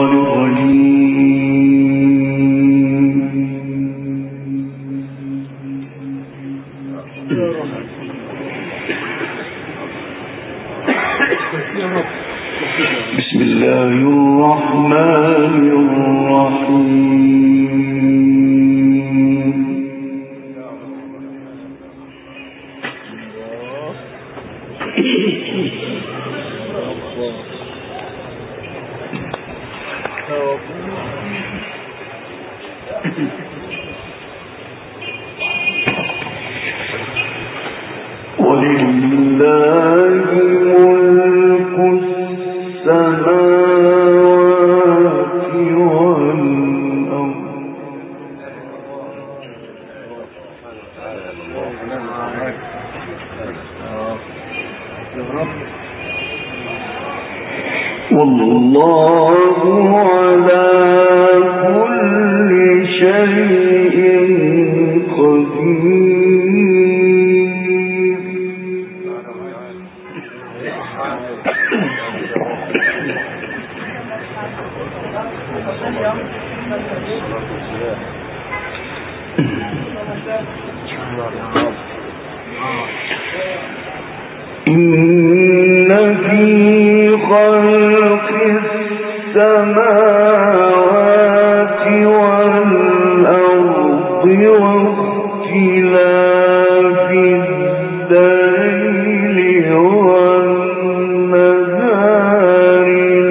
بسم الله الرحمن الرحيم ولله ملك السماوات والأرض والله على كل شيء قدير إن في خلق السماوات والأرض واختلاف الليل والنهار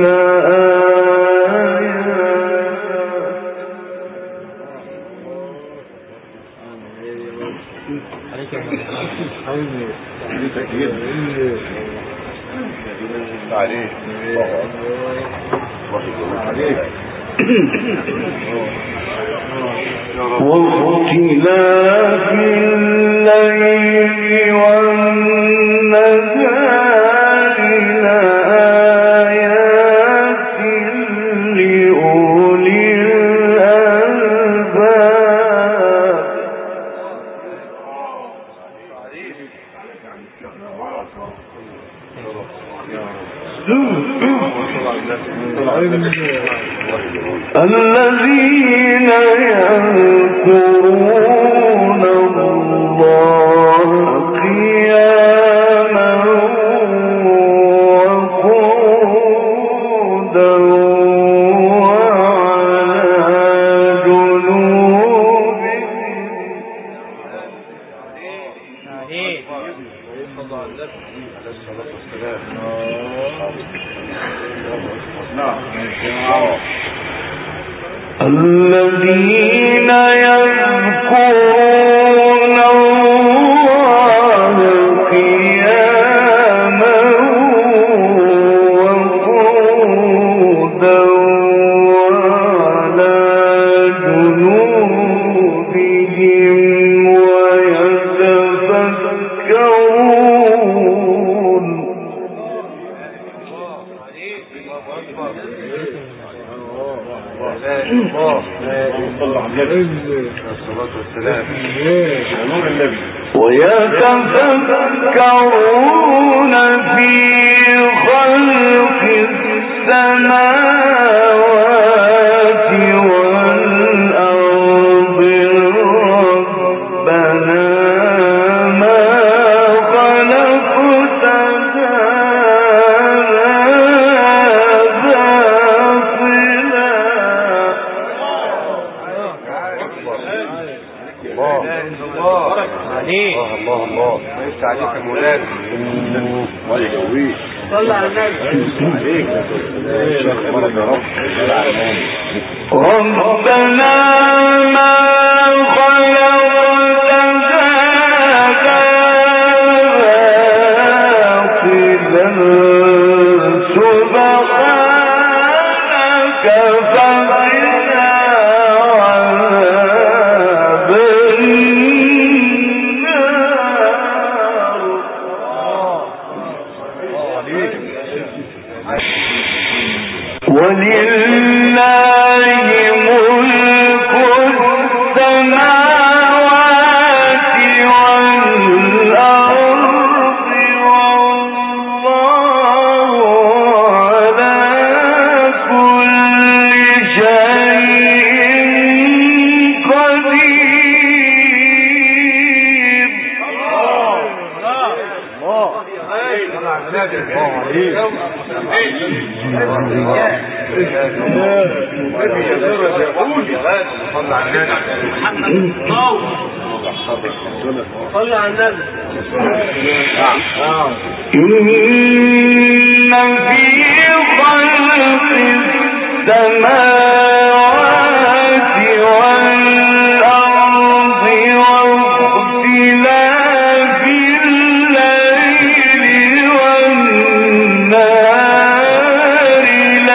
واختلاف الليل والنهار لآيات لأولي الألباب الذين يذكرون الله قياما وقعودا وعلى جنوبهم الذين يذكرون الله قياما وقعودا وعلى جنوبهم ويتفكرون ويتفكرون في خلق السماوات والأرض ربنا ما خلقت الله يفتح عليك يا مولانا الله يقويك صلى على النبي عليك ربنا ما خلقت هذا باطلا سبحانك فقنا عذاب ولله ملك السماوات والأرض والله على كل صلى على النبي. إن في خلق السماوات والأرض واختلاف الليل والنهار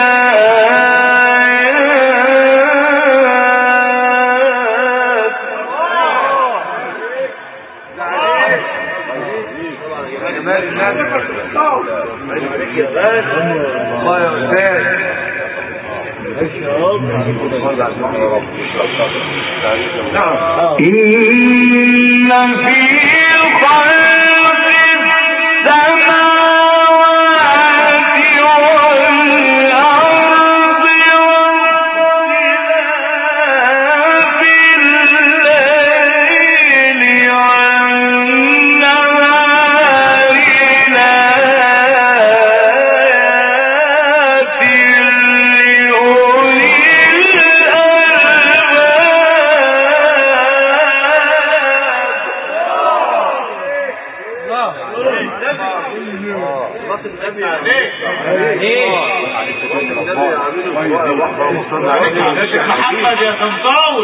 محمد يا خنطاوي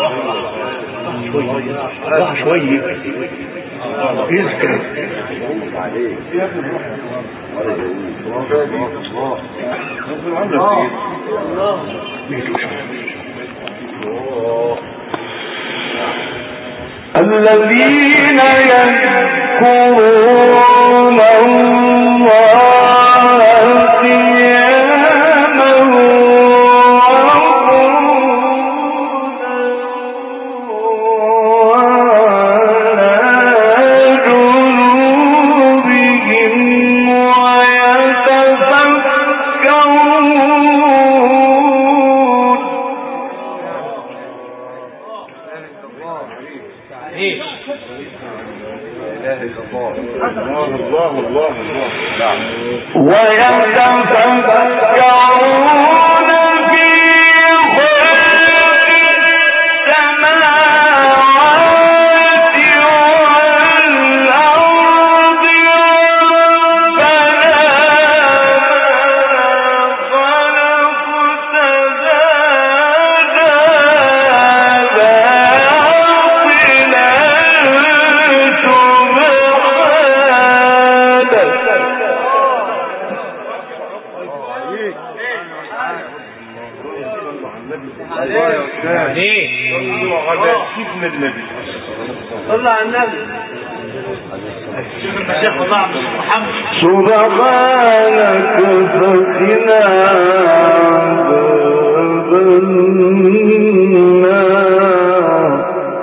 راح شوية يسكن الذين يذكرون الله قياما صلى على النبي. الشيخ الله عبد محمد سبحانك فقنا عذاب النار.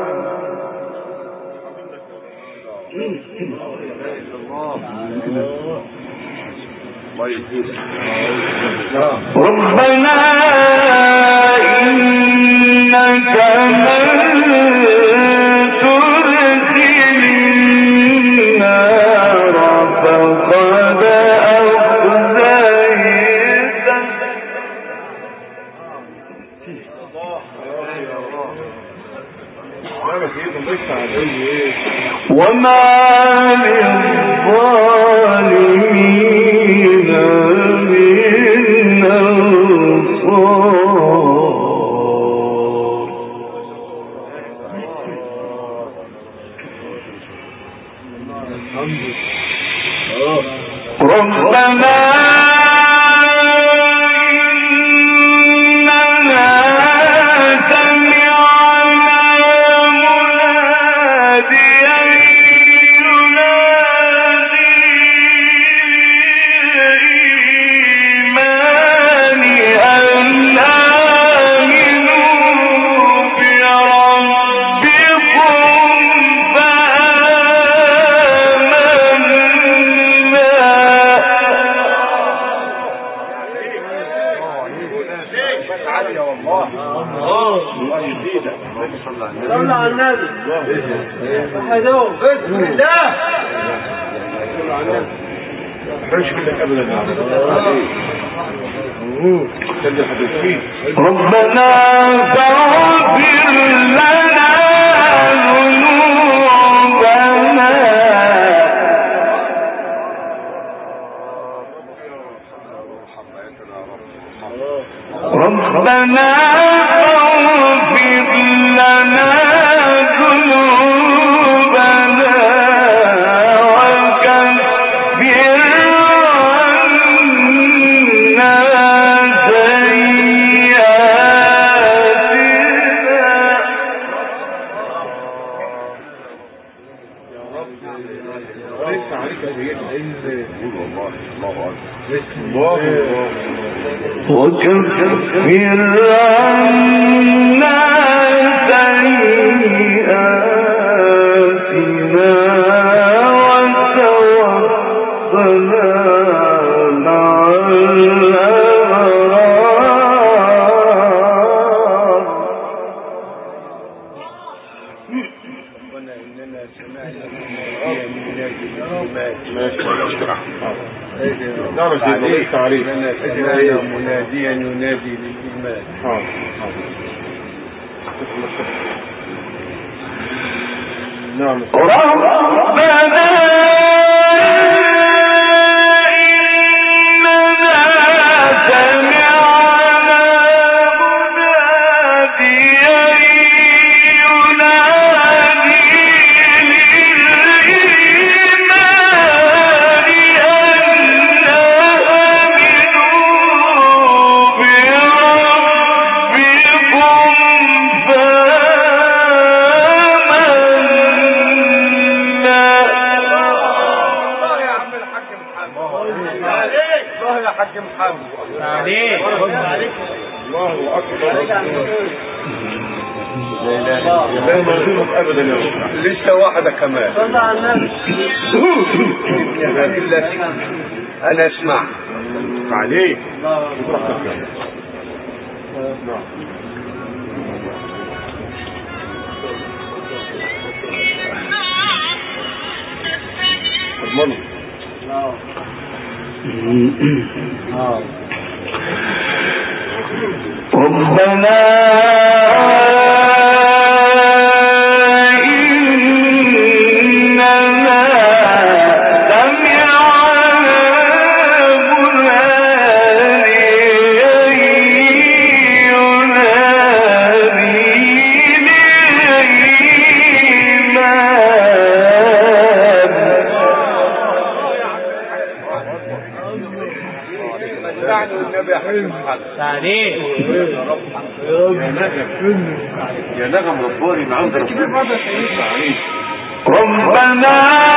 ربنا إنك من تدخل النار فقد أخزيته وما للظالمين من أنصار. ربنا صلى على النبي. وحدهم بسم الله. مش كده ابدا ربنا فاغفر لنا ذنوبنا ربنا فاغفر لنا ذنوبنا وكفر عنا سيئاتنا وتوفنا مع الأبرار ربنا إننا سمعنا مناديا ينادي للإيمان. نعم. ربنا لسه واحدة كمان. أنا أسمع عليك. ربنا يا نغم رباني من عند ربنا. ربنا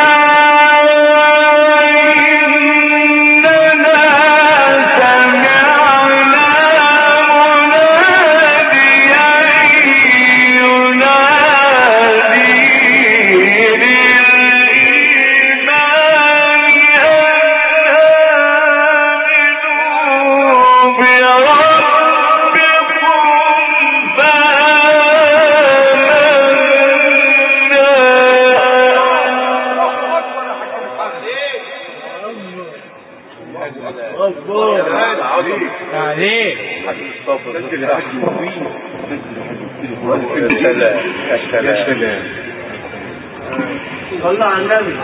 صلى على النبي.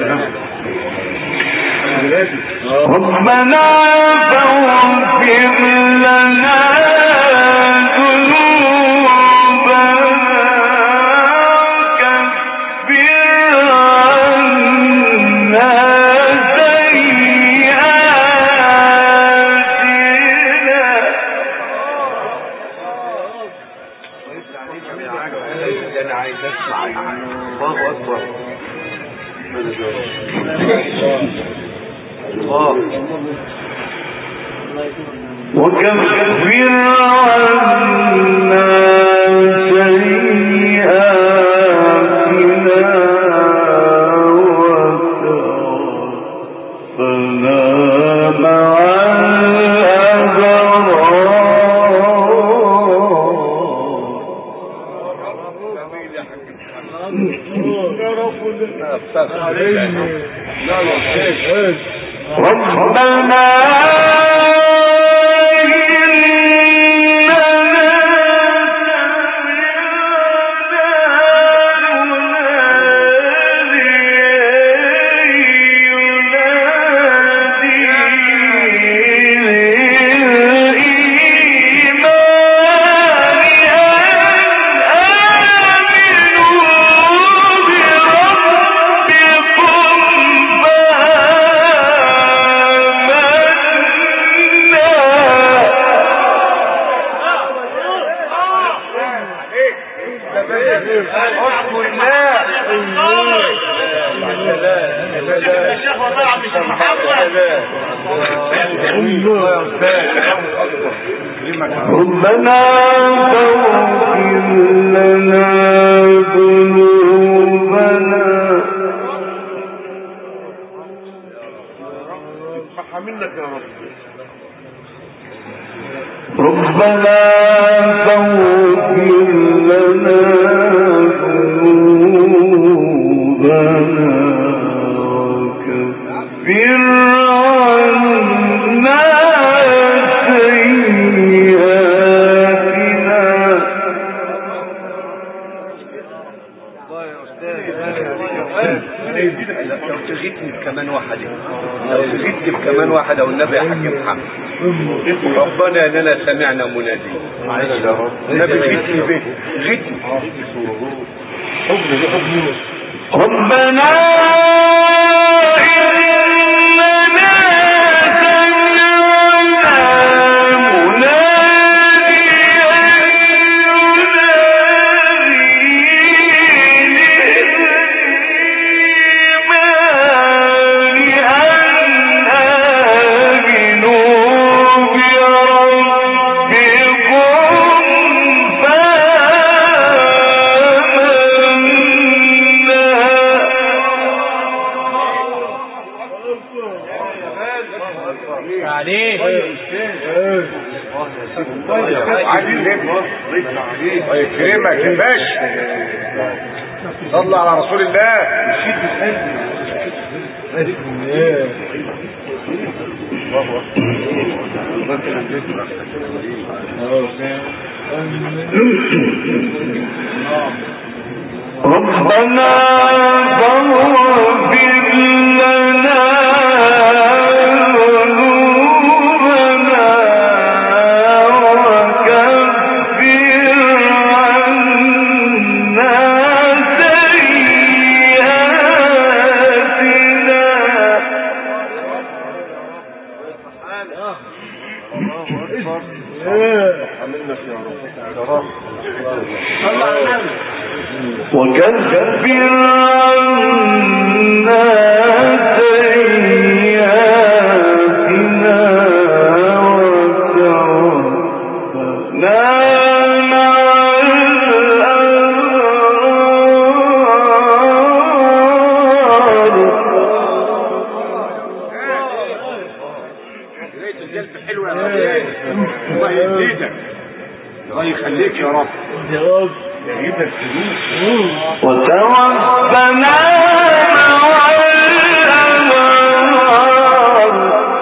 ربنا فاغفر لنا ذنوبنا وكفر عنا أنا عايز أسمع. الله أكبر. الله. وكفر عنا سيئاتنا وتوفنا مع ربنا فاغفر لنا ذنوبنا منك يا رب. ربنا فاغفر لنا ذنوبنا وكفر عنا سيئاتنا. لو تغيثني بكمان واحدة، لو تغيثني بكمان واحدة والنبي يا حاج محمد. ربنا اننا سمعنا منادي النبي غيثني به، غيثني. ربنا يكرمك يا باشا. صلى على رسول الله. ربنا فاغفر لنا ذنوبنا وكفر عنا سيئاتنا. وكفر عنا سيئاتنا وتوفنا مع الأبرار. حلوة يا رب. الله يزيدك، الله يخليك يا رب. وتوفنا مع الأبرار.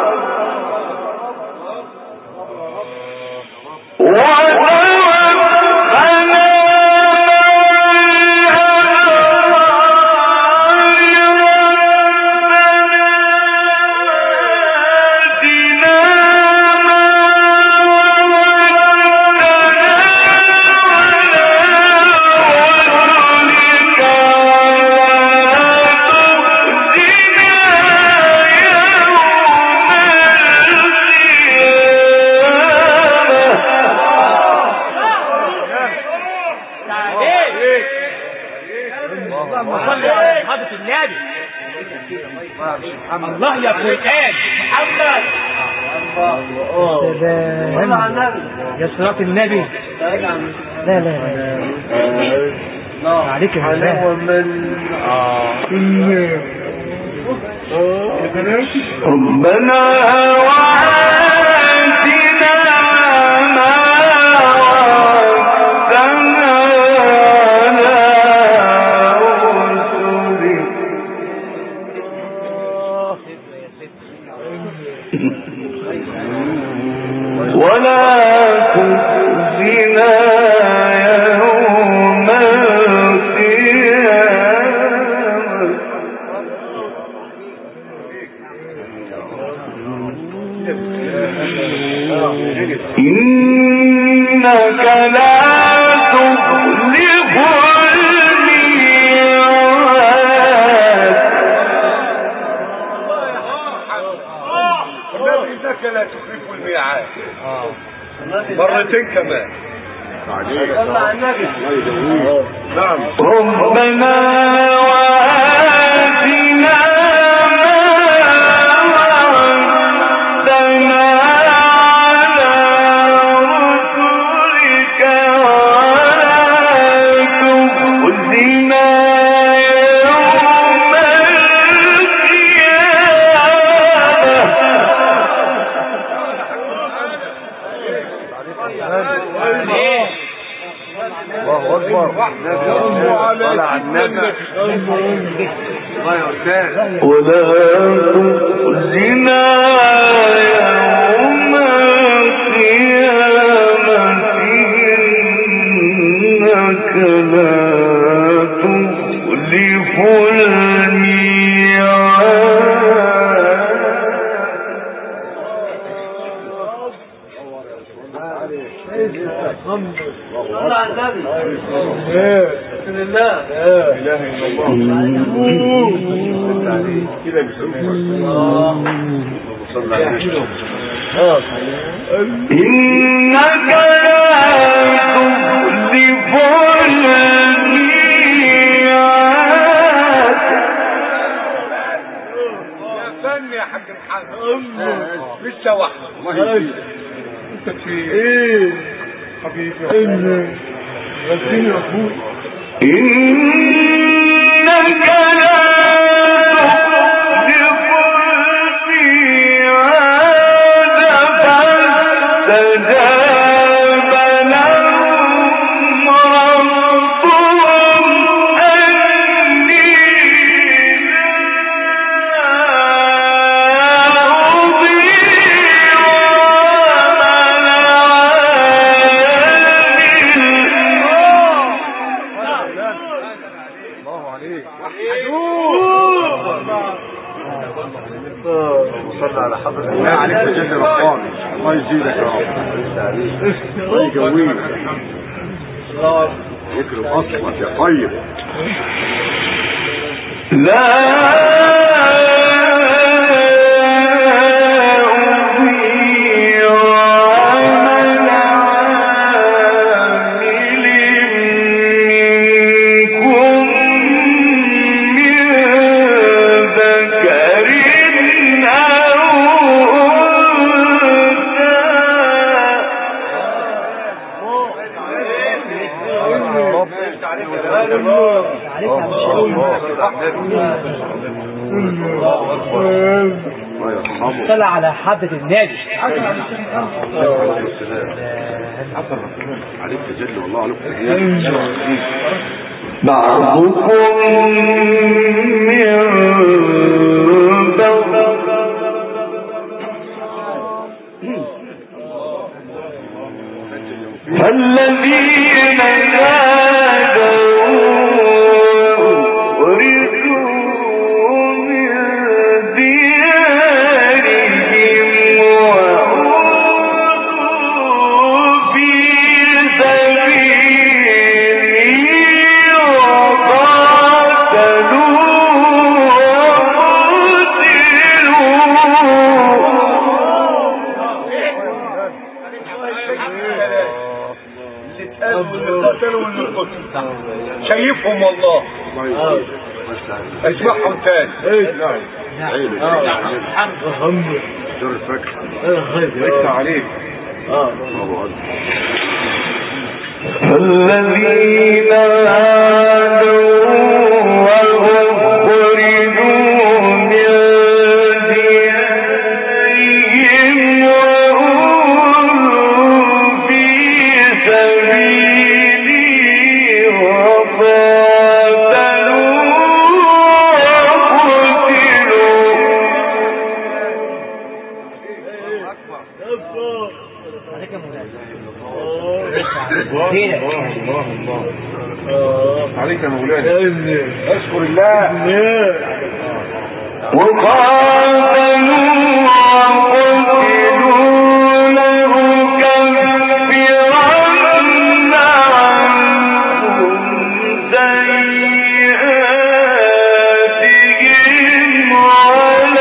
الله يا قرآن محمد يا صلاة النبي. لا لا لا عليك يا ربنا وآتنا ما وعدتنا على رسلك مرتين كمان. صلى على النبي. نعم. ربنا وآتنا الله اكبر. ولا على النبي. الله يا استاذ. ولا تخزنا يوم القيامة إنك لا تخلف صلى على النبي. بسم الله. لا اله الا الله. كده صلى على النبي. إنك لا تخلف الميعاد. يا فن يا حاج محمد. لسه واحده. انت في ايه حبيبي؟ غسيل يا اخوي. إنك لا تخلف الميعاد فاستجاب لهم ربهم أني صلى على حضرتك. الله عليك بجد رباني. الله يزيدك يا رب. الله يقويك. يكرم اصلك يا طيب. لا صلى على حضرة النبي. عليك تجل والله عليك. بعضكم من بعض فالذين شايفهم والله. اسمعهم تاني. دور الفكر. لسه عليك. الذين آمنوا وأخرجوا من ديارهم وأوذوا في سبيلي وقاتلوا عليك يا مولانا. اشكر الله. وقاتلوا وقتلوا لأكفرن عنهم سيئاتهم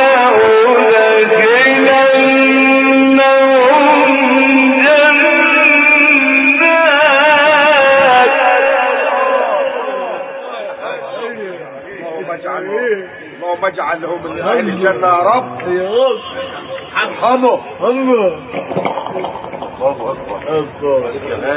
ولأدخلنهم جنات اجعله من اهل الجنه يا رب. ارحمه. الله اكبر.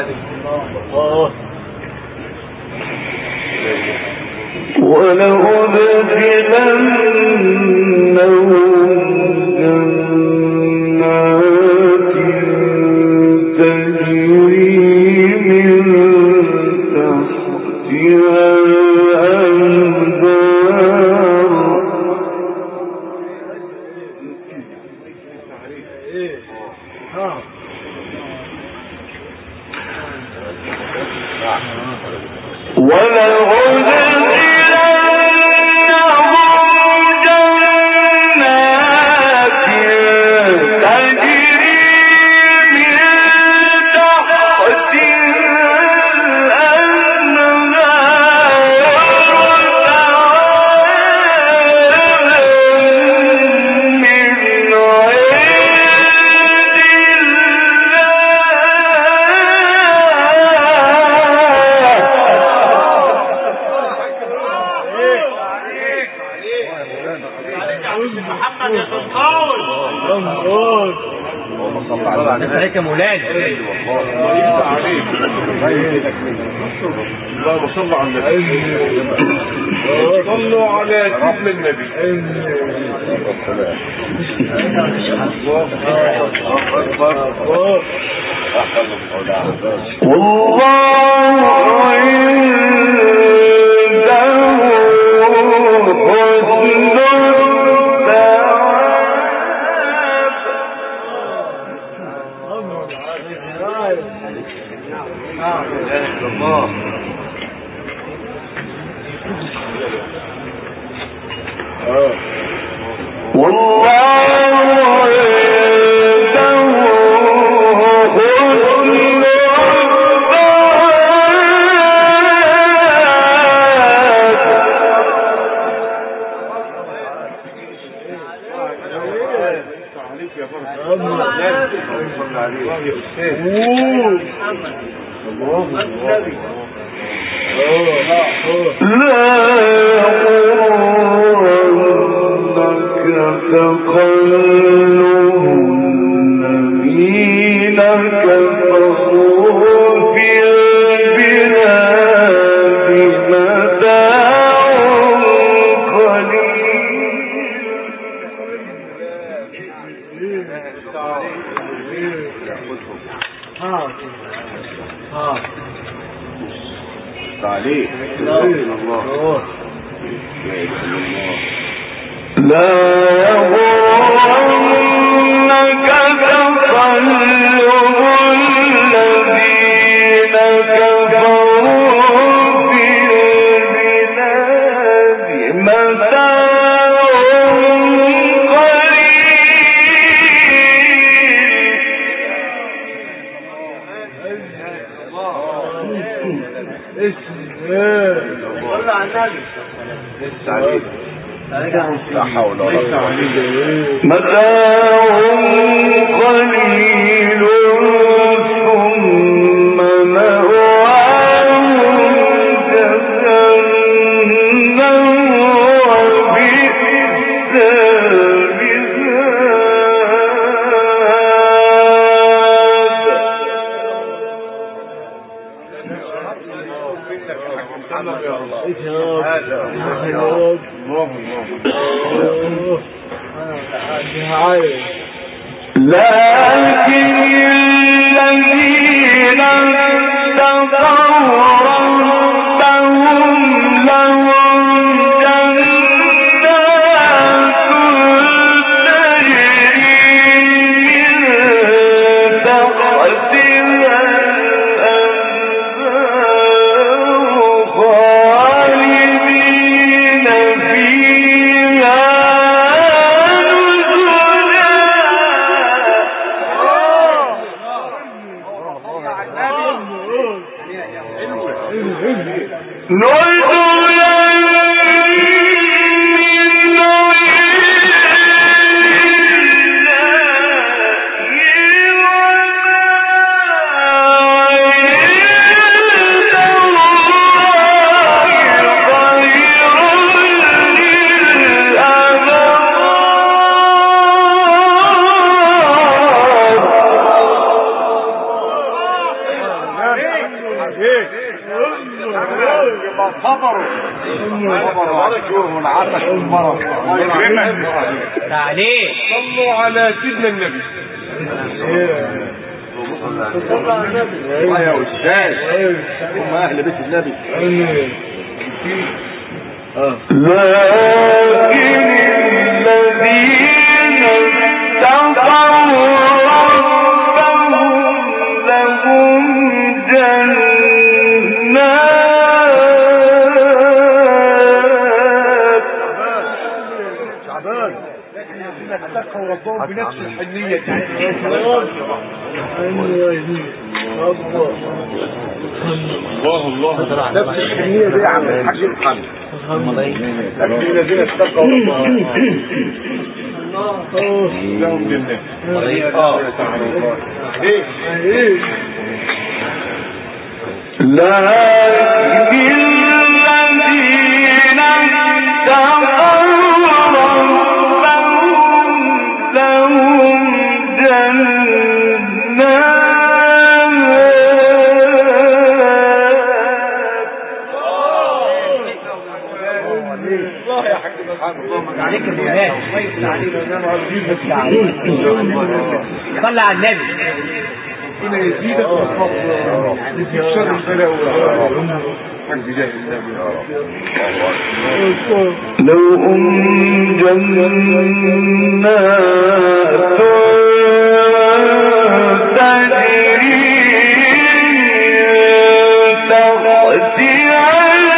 صلوا على سيدنا النبي. يبقى صبروا الجوع والعطش والمرض. الله يكرمك. تعليق. صلوا على سيدنا النبي. الله يا أستاذ، هم أهل بيت النبي. لكن الذين اتقوا ربهم لهم جنات شعبان الذين اتقوا ربهم بنفس الحنية دي. الله نفس الحنية دي يا عم الحاج محمد. الذين اتقوا ربهم لهم جنات. لكن الذين اتقوا ربهم لهم الله يا حاج محمد. عليك الإيمان. صلى على النبي. ربنا يزيدك والفضل يزيد شر البلاء بجاه النبي يا رب. لهم جنات تجري تحتها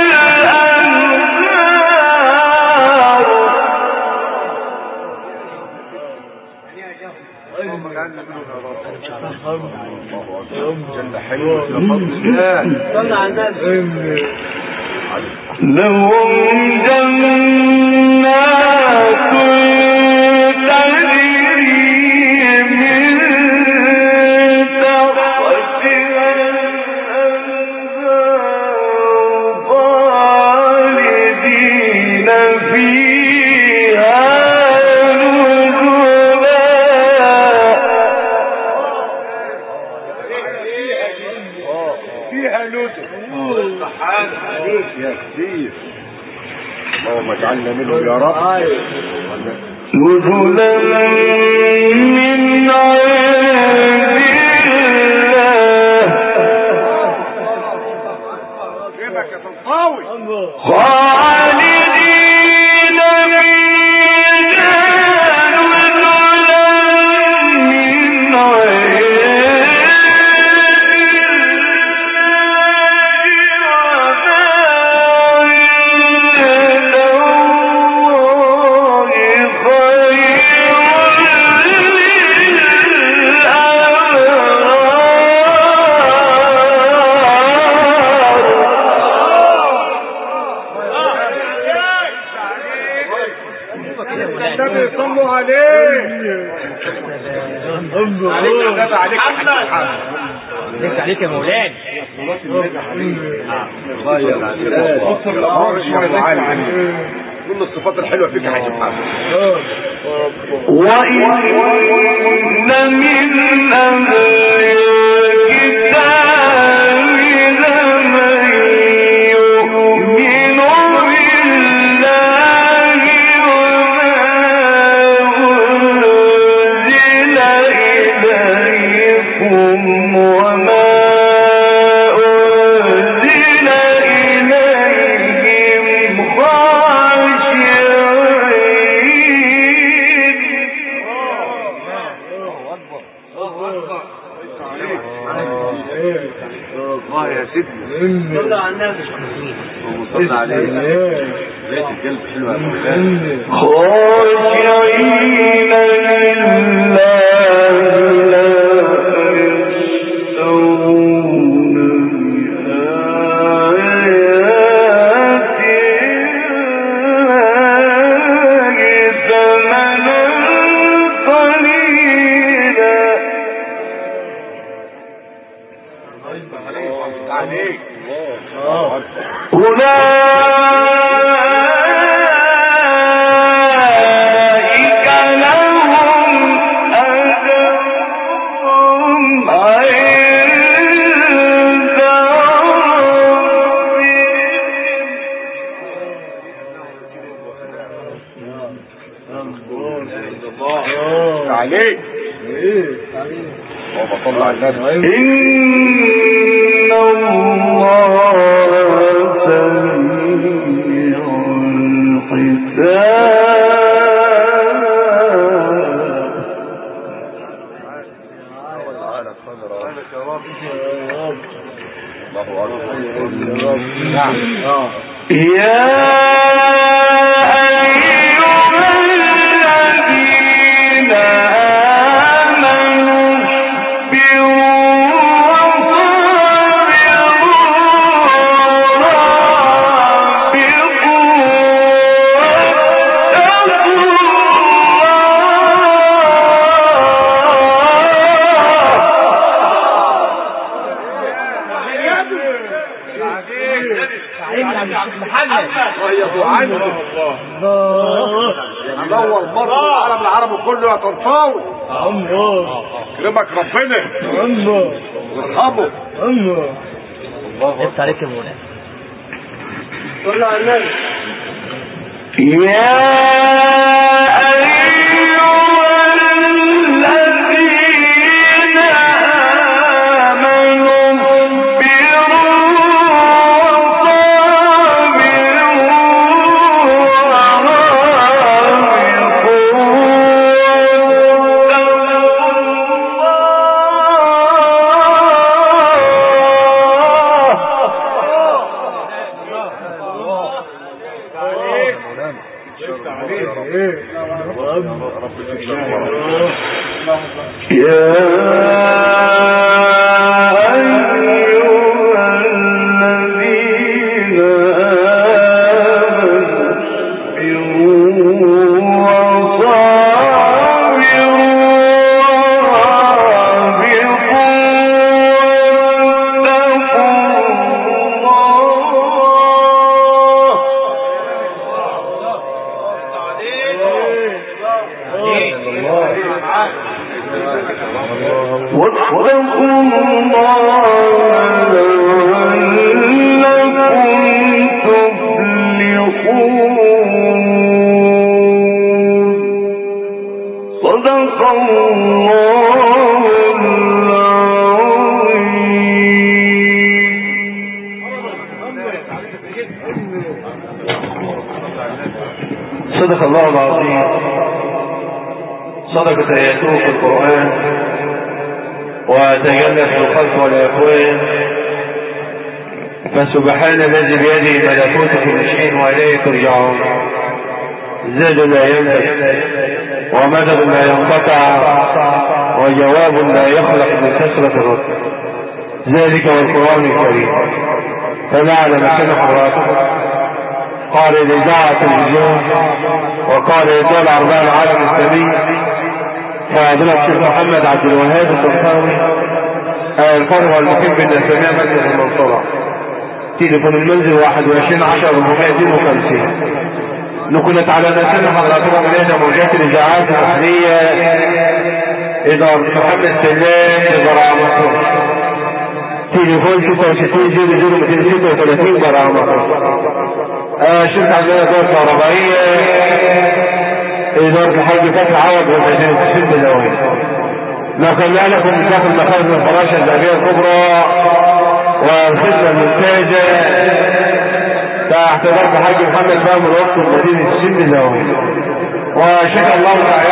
جنة حلوة بفضل الله. صلى على النبي. لهم جنات تجري من تحتها الأنهار خالدين فيها يا كثير. اللهم اجعلنا منهم يا رب. نزلا من عند الله خالدين فيها نزلا من صلوا عليه. عليك يا مولانا. كل الصفات الحلوة فيك يا حاج محمد. وإن من أهل الكتاب لمن يؤمن بالله وما أنزل إليكم وما أنزل إليهم الله يا سيدنا. صلى على النبي. صلى عليه. بيت القلب حلوة يا مولانا. خاشعين أولئك لهم أجرهم عند إن الله سريع الحساب. كله يا طنطاوي كرمك ربنا وارحمه الله انت عليك يا مولانا. صلى على النبي. يا صدق الله العظيم. صدقت آياته في القرآن وتجلت في الخلق والأكوان، فسبحان الذي بيده ملكوت كل شيء وإليه ترجعون. زاد لا ينفد ومدد لا ينقطع وجواب لا يخلق من كثرة الرد، ذلك والقرآن الكريم. فنعلم سنة حضراتكم قال الإذاعة التلفزيون وقال إطلاع أرباع العالم الإسلامي فضيلة الشيخ محمد عبد الوهاب الطنطاوي الفرع المقيم بالنسامية مجلس المنصورة. تليفون المنزل 2110-452. نكونت على نسمة حضراتكم إلينا موجات الإذاعات الأهلية إدارة محمد سلام برامة. تليفون 6600-236 برامة. شركة عندنا دور كهربائية إدارة الحاج فتح عوض والمدينة السن بالأوين. نقلنا لكم داخل مخازن الفراشة الذهبية الكبرى والخدمة الممتازة تحت إدارة الحاج محمد بامر وقت المدينة السن بالأوين. وشكر الله تعالى